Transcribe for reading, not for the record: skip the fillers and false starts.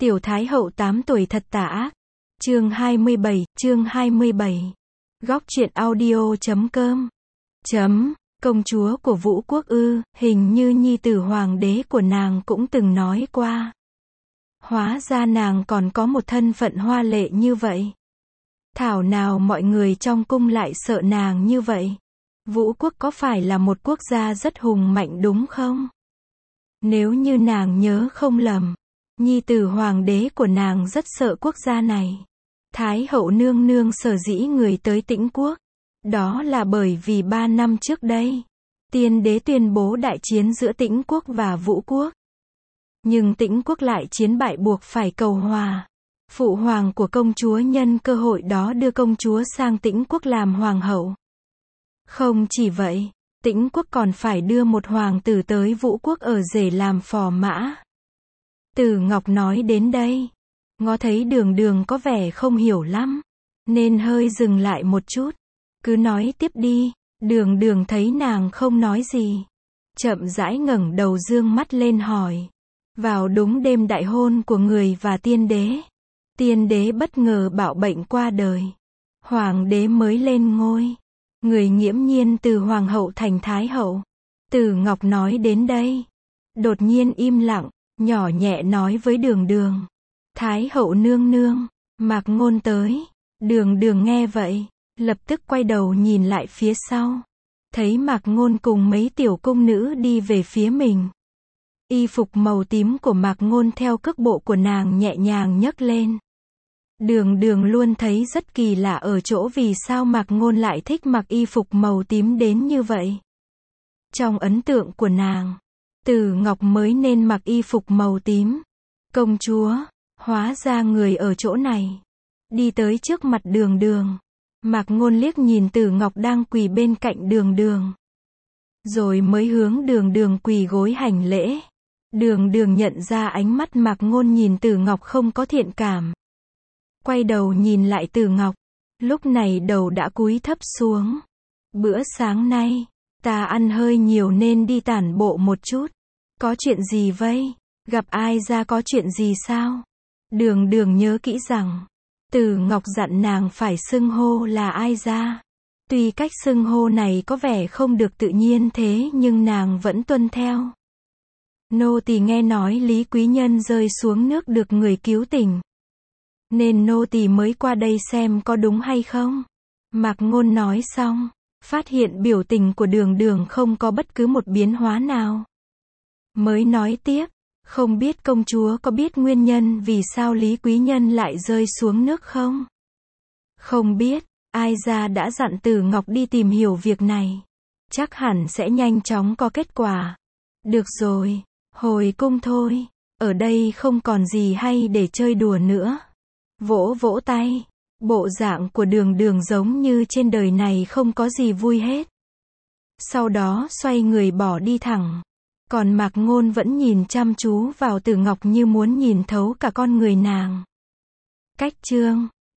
Tiểu Thái hậu 8 tuổi thật tà ác. Chương 27. Góc truyện audio.com. Công chúa của Vũ Quốc ư, hình như nhi tử hoàng đế của nàng cũng từng nói qua. Hóa ra nàng còn có một thân phận hoa lệ như vậy. Thảo nào mọi người trong cung lại sợ nàng như vậy. Vũ Quốc có phải là một quốc gia rất hùng mạnh đúng không? Nếu như nàng nhớ không lầm, nhi tử hoàng đế của nàng rất sợ quốc gia này. Thái hậu nương nương sở dĩ người tới Tĩnh Quốc. Đó là bởi vì 3 năm trước đây, tiên đế tuyên bố đại chiến giữa Tĩnh Quốc và Vũ Quốc. Nhưng Tĩnh Quốc lại chiến bại buộc phải cầu hòa. Phụ hoàng của công chúa nhân cơ hội đó đưa công chúa sang Tĩnh Quốc làm hoàng hậu. Không chỉ vậy, Tĩnh Quốc còn phải đưa một hoàng tử tới Vũ Quốc ở rể làm phò mã. Từ Ngọc nói đến đây, ngó thấy Đường Đường có vẻ không hiểu lắm, nên hơi dừng lại một chút. Cứ nói tiếp đi. Đường Đường thấy nàng không nói gì, chậm rãi ngẩng đầu dương mắt lên hỏi. Vào đúng đêm đại hôn của người và tiên đế bất ngờ bạo bệnh qua đời. Hoàng đế mới lên ngôi. Người nghiễm nhiên từ hoàng hậu thành thái hậu. Từ Ngọc nói đến đây, đột nhiên im lặng, nhỏ nhẹ nói với Đường Đường. Thái hậu nương nương, Mạc Ngôn tới. Đường Đường nghe vậy, lập tức quay đầu nhìn lại phía sau. Thấy Mạc Ngôn cùng mấy tiểu cung nữ đi về phía mình. Y phục màu tím của Mạc Ngôn theo cước bộ của nàng nhẹ nhàng nhấc lên. Đường Đường luôn thấy rất kỳ lạ ở chỗ vì sao Mạc Ngôn lại thích mặc y phục màu tím đến như vậy. Trong ấn tượng của nàng, Từ Ngọc mới nên mặc y phục màu tím. Công chúa, hóa ra người ở chỗ này. Đi tới trước mặt Đường Đường. Mạc Ngôn liếc nhìn Từ Ngọc đang quỳ bên cạnh Đường Đường. Rồi mới hướng Đường Đường quỳ gối hành lễ. Đường Đường nhận ra ánh mắt Mạc Ngôn nhìn Từ Ngọc không có thiện cảm. Quay đầu nhìn lại Từ Ngọc. Lúc này đầu đã cúi thấp xuống. Bữa sáng nay, ta ăn hơi nhiều nên đi tản bộ một chút. Có chuyện gì vậy? Gặp ai ra có chuyện gì sao? Đường Đường nhớ kỹ rằng, Từ Ngọc dặn nàng phải xưng hô là ai ra. Tuy cách xưng hô này có vẻ không được tự nhiên thế nhưng nàng vẫn tuân theo. Nô tỳ nghe nói Lý quý nhân rơi xuống nước được người cứu tỉnh, nên nô tỳ mới qua đây xem có đúng hay không. Mạc Ngôn nói xong, phát hiện biểu tình của Đường Đường không có bất cứ một biến hóa nào. Mới nói tiếp, không biết công chúa có biết nguyên nhân vì sao Lý quý nhân lại rơi xuống nước không? Không biết, ai ra đã dặn Từ Ngọc đi tìm hiểu việc này. Chắc hẳn sẽ nhanh chóng có kết quả. Được rồi, hồi cung thôi. Ở đây không còn gì hay để chơi đùa nữa. Vỗ vỗ tay. Bộ dạng của Đường Đường giống như trên đời này không có gì vui hết. Sau đó xoay người bỏ đi thẳng. Còn Mạc Ngôn vẫn nhìn chăm chú vào Từ Ngọc như muốn nhìn thấu cả con người nàng. Cách chương